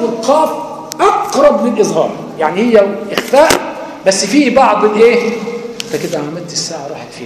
والقاف اقرب للاظهار، يعني هي اخفاء بس فيه بعض الايه. انت كده عملت الساعه راحت فين؟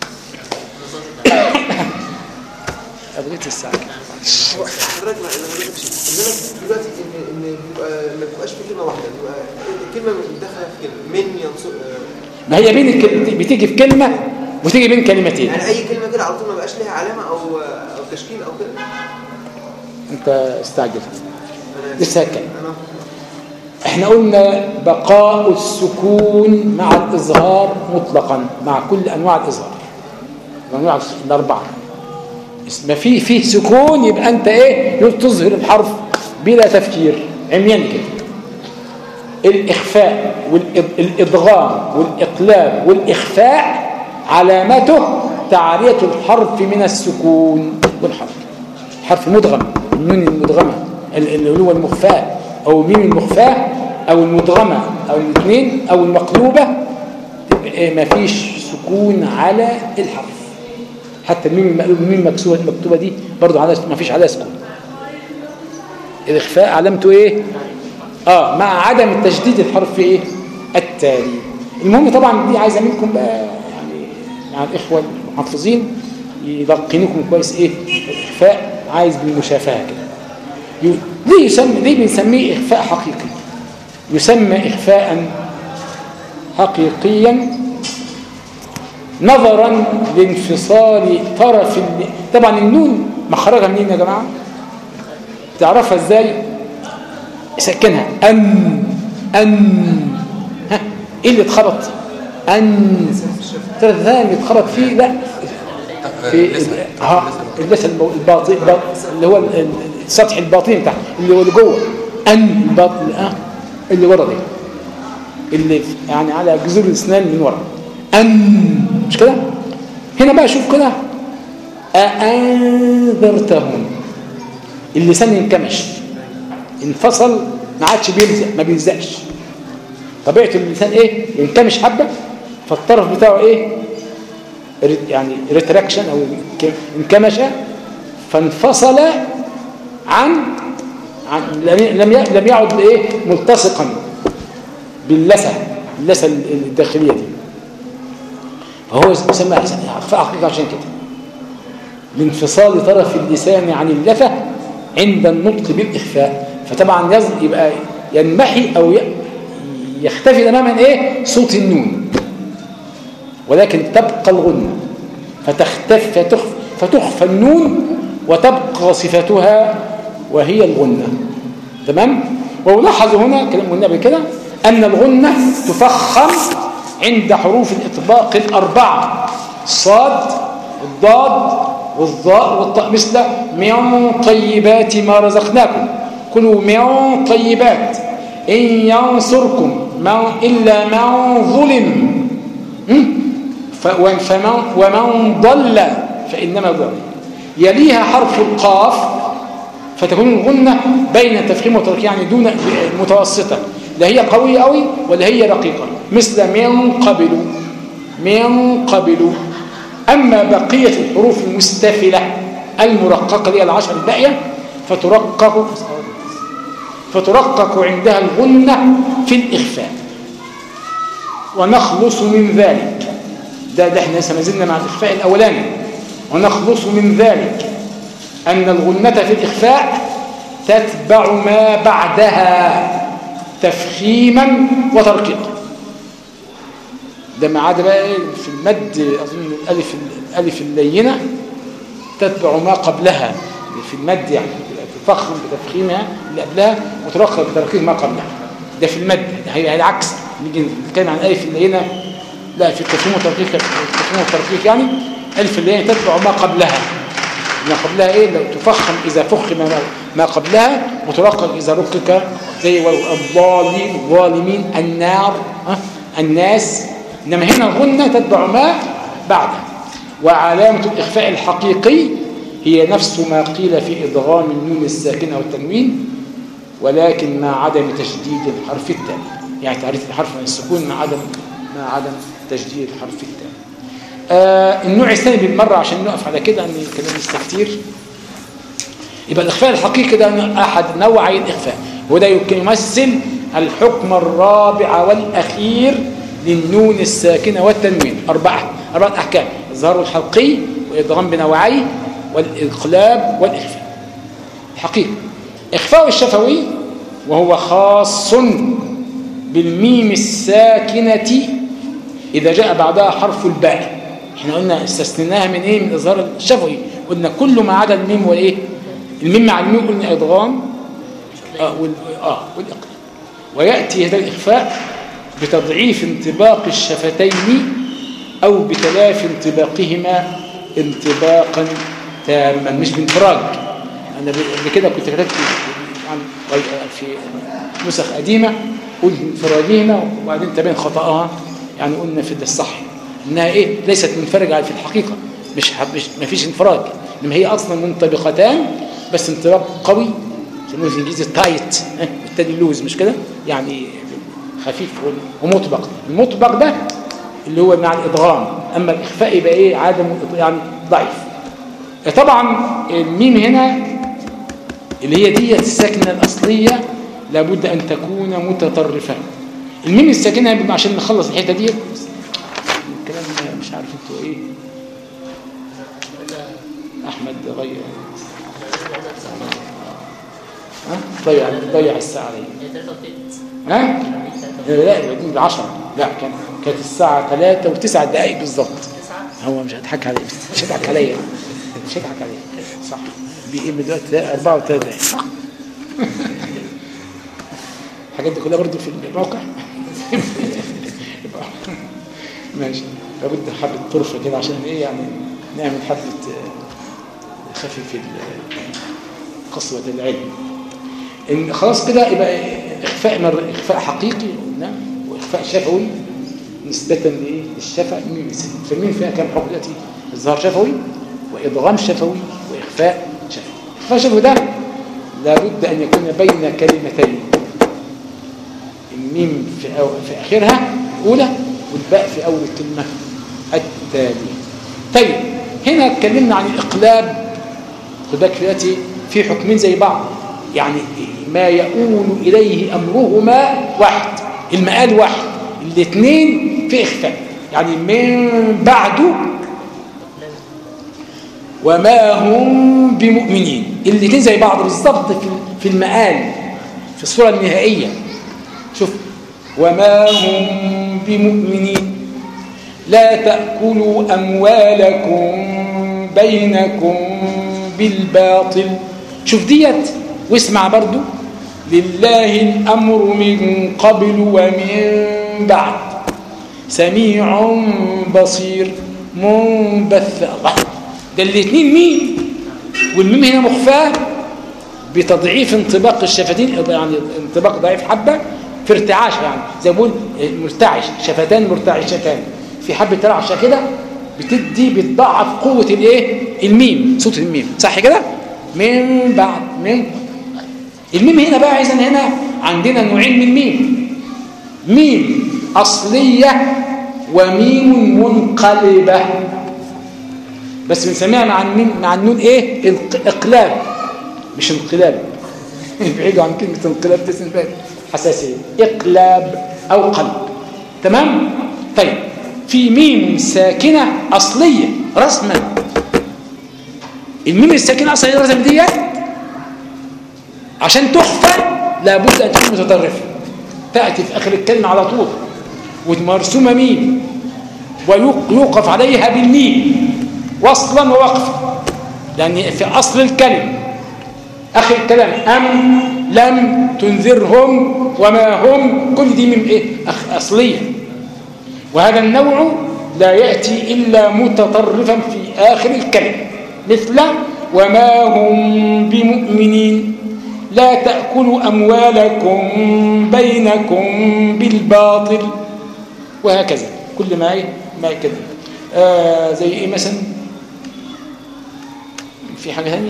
قبلت الساعه كده. حضرتك دلوقتي ان ما تبقاش في كلمه واحده، يبقى الكلمه داخله في كلمه من ينصب. ما هي بين بتيجي في كلمه وتيجي بين كلمتين، يعني اي كلمه كده على طول ما بقاش لها علامه او تشكيل او كده. انت استعجل لسه هتكلم. احنا قلنا بقاء السكون مع الإظهار مطلقا مع كل أنواع الإظهار، الأنواع الأربعة. ما فيه سكون يبقى أنت إيه تظهر الحرف بلا تفكير عمياني كده. الإخفاء والإدغام والإقلاب والإخفاء علامته تعرية الحرف من السكون والحرف. حرف مدغم، النون المدغمة اللي هو المخفاء أو الميم المخفاة أو المدغمة أو الاثنين أو المقلوبة، ما فيش سكون على الحرف. حتى الميم المكتوبة دي برضو ما فيش عليها سكون. الإخفاء علامته إيه؟ مع عدم التشديد الحرف إيه؟ التالي. المهم طبعا دي عايزة منكم بقى يعني مع الإخوة المحفظين يلقنوكم كويس إيه؟ الإخفاء عايز بالمشافهة كده. ليه بنسميه إخفاء حقيقي؟ يسمى إخفاء حقيقيا نظرا لانفصال طرف طبعا النون مخرجها منين يا جماعة؟ تعرفها ازاي؟ سكنها ها ايه اللي اتخبط؟ ثاني اللي اتخبط فيه لا في اللسان الباطن اللي هو السطح الباطني بتاعه اللي هو اللي جوه الباطن اللي ورا دي اللي يعني على جذور الاسنان من ورا مش كده. هنا بقى شوف كده أنذرتهم اللسان انكمش انفصل ما عادش بيلزق ما بيلزقش. طبيعه اللسان ايه؟ ينكمش حبه فالطرف بتاعه ايه؟ يعني ريتراكشن او انكمش فانفصل عن لم يعد ايه ملتصقا باللثه الداخليه دي. فهو يسمى اخفاء حقيقي عشان كده لانفصال طرف اللسان عن اللثه عند النطق بالاخفاء. فطبعا يبقى ينمحي او يختفي تماما ايه صوت النون ولكن تبقى الغنه فتخفى النون وتبقى صفتها وهي الغنه. تمام. ولاحظ هنا كلام النبي كده ان الغنه تفخم عند حروف الاطباق الاربعه الصاد والضاد والظاء والطاء مثل من طيبات ما رزقناكم كلوا من طيبات إن ينصركم إلا من ظلم ومن ضل فإنما ضل. يليها حرف القاف فتكون الغنة بين التفخيم والتركيع يعني دون متوسطة لا هي قوية قوي ولا هي رقيقة مثل من قبل. أما بقية الحروف المستفلة المرققة اللي هي العشر الباقية فترقق عندها الغنة في الإخفاء. ونخلص من ذلك ده احنا لسه ما زلنا مع الإخفاء الأولاني. ونخلص من ذلك أن الغنة في الإخفاء تتبع ما بعدها تفخيما وترقيقا. ده ما عدا بقى في المد أظن الألف اللينة تتبع ما قبلها في المد يعني تفخم بتفخيمها اللي قبلها وترقق بترقيق ما قبلها. ده في المد هي العكس. نيجي نتكلم عن الألف اللينة لا في التفخيم والترقيق يعني الألف اللينة تتبع ما قبلها. ما قبلها ايه؟ لو تفخم إذا فخم ما قبلها وترقق إذا رقق زي الضالين الظالمين النار الناس. إنما هنا الغنة تتبع ما بعدها. وعلامة الإخفاء الحقيقي هي نفس ما قيل في إدغام النون الساكنة والتنوين ولكن مع عدم تشديد الحرف التالي. يعني تعريف الحرف من السكون مع عدم تشديد الحرف التالي. النوع الثاني بالمرة عشان نقف على كده أن كلام لسه كتير. يبقى الإخفاء الحقيقي ده أحد نوعي الإخفاء. وده يمثل الحكم الرابع والأخير للنون الساكنة والتنوين. أربعة أحكام: الظهر الحلقي، وإدغام بنوعي، والإقلاب، والإخفاء. الحقيقة إخفاء الشفوي وهو خاص بالميم الساكنة إذا جاء بعدها حرف الباء. احنا قلنا استثنيناها من ايه؟ من الإظهار الشفوي. قلنا كل ما عدا الميم والايه؟ الميم مع الميم قلنا إدغام والإقلاب. ويأتي هذا الإخفاء بتضعيف انطباق الشفتين أو بتلاف انطباقهما انطباقا تاما، مش بانفراج. أنا قبل كده كنت كتبت في نسخ قديمة قلت انفراجهما وبعدين تبين خطأها، يعني قلنا في الصح إنها إيه؟ ليست منفرجة في الحقيقة، ما فيش انفراج، إنما هي أصلا منطبقتان بس انطباق قوي، يسموه في الإنجليزي تايت، والتاني لوز، مش كده؟ يعني خفيف ومطبق. المطبق ده اللي هو مع الإدغام، أما الإخفاء يبقى إيه؟ عدم يعني ضعيف. طبعا الميم هنا اللي هي دي الساكنة الأصلية لابد أن تكون متطرفة. الميم الساكنة عشان نخلص الحتة دي الكلام مش عارف انتوا ايه. أحمد غير ضيع الساعة علي. لا دي ب10. لا كانت الساعة 3:09 بالظبط. هو مش هضحك علي، مش هضحك عليا، صح. بيقيم دلوقتي 4:03 صح. الحاجات دي كلها برضو في الموقع. ماشي. لابد حبة طرفة كده عشان ايه يعني نعمل حبة خفيف قسوة العلم. إن خلاص كده يبقى إخفاء حقيقي قلنا وإخفاء شفوي نسبة لإيه؟ للشفا. فالمين فيها كام حكم دلوقتي؟ إظهار شفوي وإدغام شفوي وإخفاء شفوي. إخفاء شفوي ده لابد أن يكون بين كلمتين، الميم في آخرها الأولى والباء في أول الكلمة التالية. طيب هنا اتكلمنا عن الإقلاب. خد بالك دلوقتي في حكمين زي بعض، يعني ما يؤول إليه أمرهما واحد، المآل واحد، الاثنين في إخفاء. يعني من بعده وما هم بمؤمنين، الاثنين زي بعض بالظبط في المآل في الصورة النهائية. شوف وما هم بمؤمنين لا تأكلوا أموالكم بينكم بالباطل. شوف ديت واسمع برضو لله الأمر من قبل ومن بعد سميع بصير منبث. الله ده الاثنين مين، والميم هنا مخفاه بتضعيف انطباق الشفتين، يعني انطباق ضعيف حبة في ارتعاش، يعني زي ما بقول مرتعش، شفتان مرتعشتان في حبة رعشة كده بتضعف قوة الايه الميم، صوت الميم صح كده. من بعد من الميم هنا بقى اذا هنا عندنا نوعين من الميم، ميم أصلية وميم منقلبة، بس بنسميها مع النون ايه؟ اقلاب مش انقلاب. بعيدوا عن كلمة انقلاب دي حساسية. اقلاب او قلب. تمام. طيب في ميم ساكنة أصلية رسما، الميم الساكنة أصلية رسما دي عشان تخفى لابد أن تكون متطرفة، تأتي في آخر الكلمة على طول ومرسومة ميم ويوقف عليها بالميم وصلا ووقفا، لأن في أصل الكلمة آخر الكلام أم لم تنذرهم وما هم، كل دي ميم إيه؟ أصلية. وهذا النوع لا يأتي إلا متطرفا في آخر الكلمة، مثل وما هم بمؤمنين لا تأكلوا أموالكم بينكم بالباطل، وهكذا كل ما كده. زي إيه مثلا؟ في حاجة ثانية؟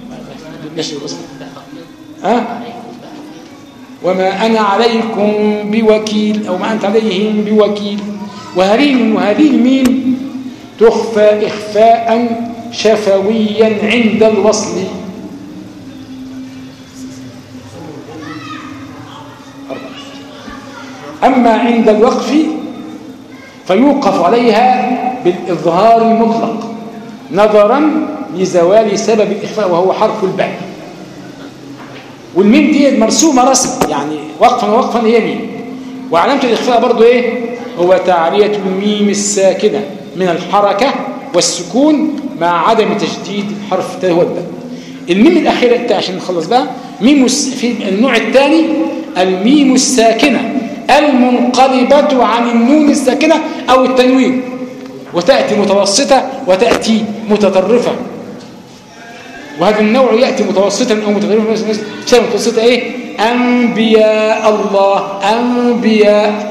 وما أنا عليكم بوكيل، أو ما أنت عليهم بوكيل. وهذه الميم تخفى إخفاء شفويا عند الوصل. أما عند الوقف فيوقف عليها بالإظهار المطلق نظرا لزوال سبب الإخفاء وهو حرف الباء. والميم دي مرسومة رسم، يعني وقفا هي ميم. وعلامة الإخفاء برضو إيه؟ هو تعرية الميم الساكنة من الحركة والسكون مع عدم تجديد الحرف هو الباء. الميم الأخيرة عشان نخلص بقى، في النوع الثاني الميم الساكنة المنقلبة عن النون الساكنة أو التنوين، وتأتي متوسطة وتأتي متطرفة. وهذا النوع يأتي متوسطا أو متطرفا. متوسطة إيه؟ أنبياء الله، أنبياء.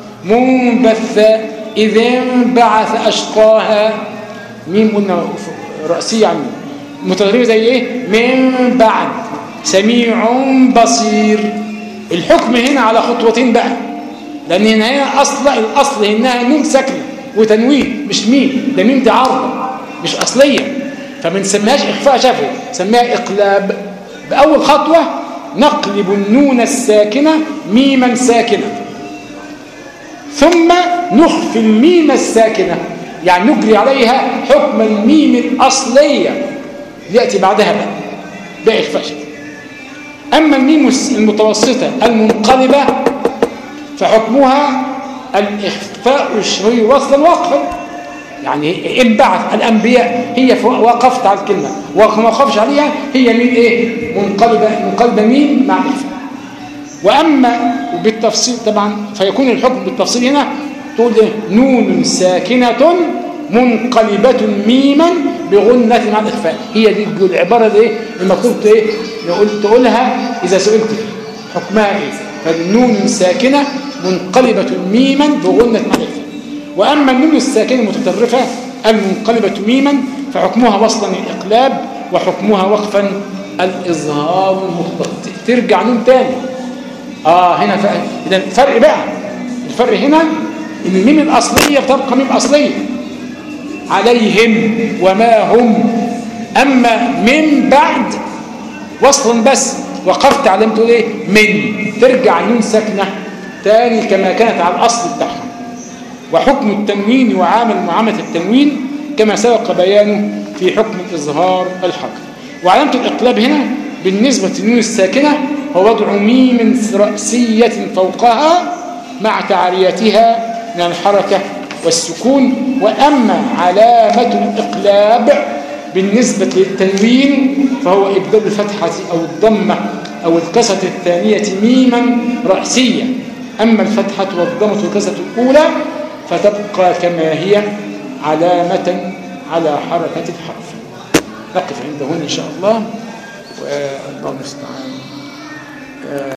منبثة إذ انبعث أشقاها، ميم قلنا رأسية عن متطرفة زي إيه؟ من بعد. سميع بصير. الحكم هنا على خطوتين بقى، لأن هنا الأصل إنها نون ساكنة وتنوين، مش ميم. ده ميم دي عارضة مش أصلية، فما نسميهاش إخفاء شفوي، نسميها إقلاب. بأول خطوة نقلب النون الساكنة ميما ساكنة، ثم نخفي الميم الساكنة، يعني نجري عليها حكم الميم الأصلية يأتي بعدها بقى إخفاء شفوي. أما الميم المتوسطة المنقلبة فحكمها الإخفاء الشفوي وصلا وقفا، يعني انبعث الأنبياء، هي وقفت على الكلمة وما وقفش عليها، هي مين إيه؟ منقلبة مين مع الإخفاء. وأما بالتفصيل طبعا فيكون الحكم بالتفصيل هنا تقول إيه؟ نون ساكنة منقلبة ميما بغنة مع الإخفاء. هي دي العبارة دي المفروض إيه؟ تقولها إذا سئلت فيه حكمها إيه؟ فالنون ساكنة منقلبة ميما بغنة مع الإخفاء. وأما النون الساكنة المتطرفة المنقلبة ميما فحكمها وصلا الإقلاب، وحكمها وقفا الإظهار المطلق. ترجع نون تاني. هنا إذا الفرق بقى، الفرق هنا إن الميم الأصلية بتبقى ميم أصلية عليهم وما هم. أما من بعد وصلا بس وقفت علامته إيه؟ من، ترجع النون ساكنة تاني كما كانت على الأصل بتاعها. وحكم التنوين وعامل معاملة التنوين كما سبق بيانه في حكم الإظهار الحركي. وعلامة الإقلاب هنا بالنسبة للنون الساكنة هو وضع ميم رأسية فوقها مع تعريتها من الحركة والسكون. وأما علامة الإقلاب بالنسبة للتنوين فهو إبدال الفتحة أو الضمة أو الكسرة الثانية ميما رأسية. أما الفتحة والضمة والكسرة الأولى فتبقى كما هي علامة على حركة الحرف. نقف عند هنا إن شاء الله، والله المستعان.